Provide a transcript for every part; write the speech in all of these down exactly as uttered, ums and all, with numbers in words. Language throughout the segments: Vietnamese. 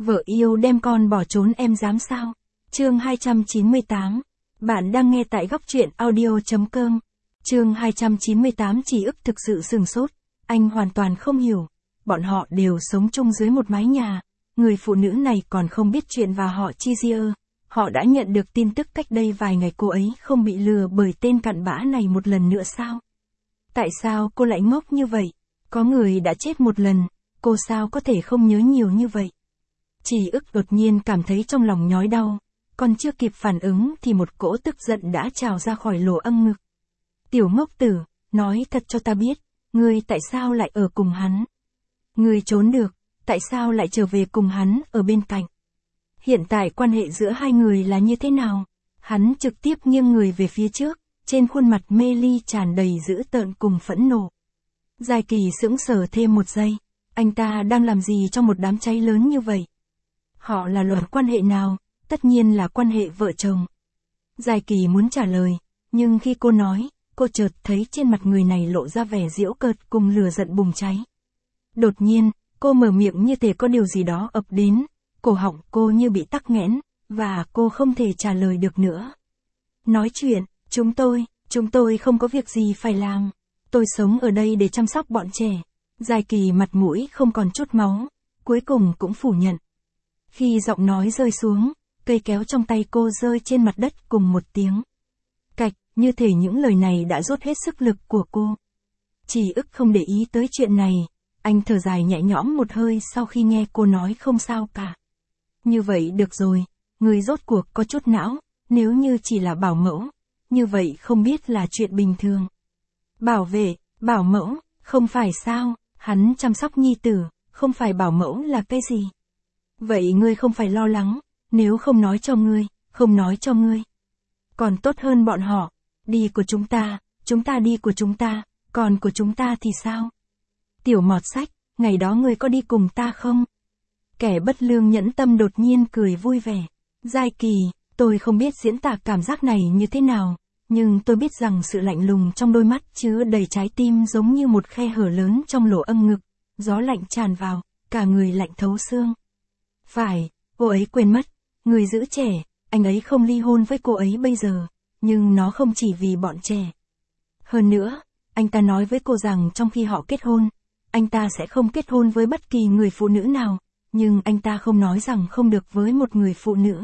Vợ yêu đem con bỏ trốn em dám sao? Chương hai trăm chín mươi tám. Bạn đang nghe tại góc truyện audio chấm com. Chương hai trăm chín mươi tám. Chỉ ức thực sự sừng sốt. Anh hoàn toàn không hiểu. Bọn họ đều sống chung dưới một mái nhà. Người phụ nữ này còn không biết chuyện và họ chi ria. Họ đã nhận được tin tức cách đây vài ngày cô ấy không bị lừa bởi tên cặn bã này một lần nữa sao? Tại sao cô lại ngốc như vậy? Có người đã chết một lần, cô sao có thể không nhớ nhiều như vậy? Chỉ ức đột nhiên cảm thấy trong lòng nhói đau, còn chưa kịp phản ứng thì một cỗ tức giận đã trào ra khỏi lỗ âm ngực. Tiểu ngốc tử, nói thật cho ta biết, ngươi tại sao lại ở cùng hắn? Ngươi trốn được, tại sao lại trở về cùng hắn ở bên cạnh? Hiện tại quan hệ giữa hai người là như thế nào? Hắn trực tiếp nghiêng người về phía trước, trên khuôn mặt mê ly tràn đầy dữ tợn cùng phẫn nộ. Giai Kỳ sững sờ thêm một giây, anh ta đang làm gì trong một đám cháy lớn như vậy? Họ là loại quan hệ nào? Tất nhiên là quan hệ vợ chồng. Giai Kỳ muốn trả lời, nhưng khi cô nói, cô chợt thấy trên mặt người này lộ ra vẻ giễu cợt cùng lửa giận bùng cháy. Đột nhiên, cô mở miệng như thể có điều gì đó ập đến, cổ họng cô như bị tắc nghẽn, và cô không thể trả lời được nữa. Nói chuyện, chúng tôi, chúng tôi không có việc gì phải làm. Tôi sống ở đây để chăm sóc bọn trẻ. Giai Kỳ mặt mũi không còn chút máu, cuối cùng cũng phủ nhận. Khi giọng nói rơi xuống, cây kéo trong tay cô rơi trên mặt đất cùng một tiếng. Cạch, như thể những lời này đã dốt hết sức lực của cô. Chỉ ức không để ý tới chuyện này, anh thở dài nhẹ nhõm một hơi sau khi nghe cô nói không sao cả. Như vậy được rồi, người rốt cuộc có chút não, nếu như chỉ là bảo mẫu, như vậy không biết là chuyện bình thường. Bảo vệ, bảo mẫu, không phải sao, hắn chăm sóc nhi tử, không phải bảo mẫu là cái gì? Vậy ngươi không phải lo lắng, nếu không nói cho ngươi, không nói cho ngươi. Còn tốt hơn bọn họ, đi của chúng ta, chúng ta đi của chúng ta, còn của chúng ta thì sao? Tiểu mọt sách, ngày đó ngươi có đi cùng ta không? Kẻ bất lương nhẫn tâm đột nhiên cười vui vẻ. Giai Kỳ, tôi không biết diễn tả cảm giác này như thế nào, nhưng tôi biết rằng sự lạnh lùng trong đôi mắt chứa đầy trái tim giống như một khe hở lớn trong lỗ âm ngực, gió lạnh tràn vào, cả người lạnh thấu xương. Phải, cô ấy quên mất, người giữ trẻ, anh ấy không ly hôn với cô ấy bây giờ, nhưng nó không chỉ vì bọn trẻ. Hơn nữa, anh ta nói với cô rằng trong khi họ kết hôn, anh ta sẽ không kết hôn với bất kỳ người phụ nữ nào, nhưng anh ta không nói rằng không được với một người phụ nữ.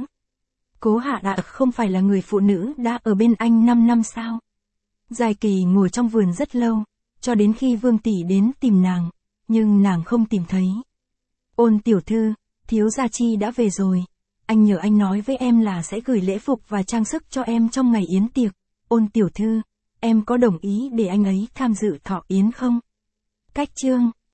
Cố Hạ Đạ không phải là người phụ nữ đã ở bên anh năm năm sao? Giai Kỳ ngồi trong vườn rất lâu, cho đến khi Vương tỷ đến tìm nàng, nhưng nàng không tìm thấy. Ôn tiểu thư, thiếu gia Chi đã về rồi, anh nhờ anh nói với em là sẽ gửi lễ phục và trang sức cho em trong ngày yến tiệc. Ôn tiểu thư, em có đồng ý để anh ấy tham dự thọ yến không? Cách chương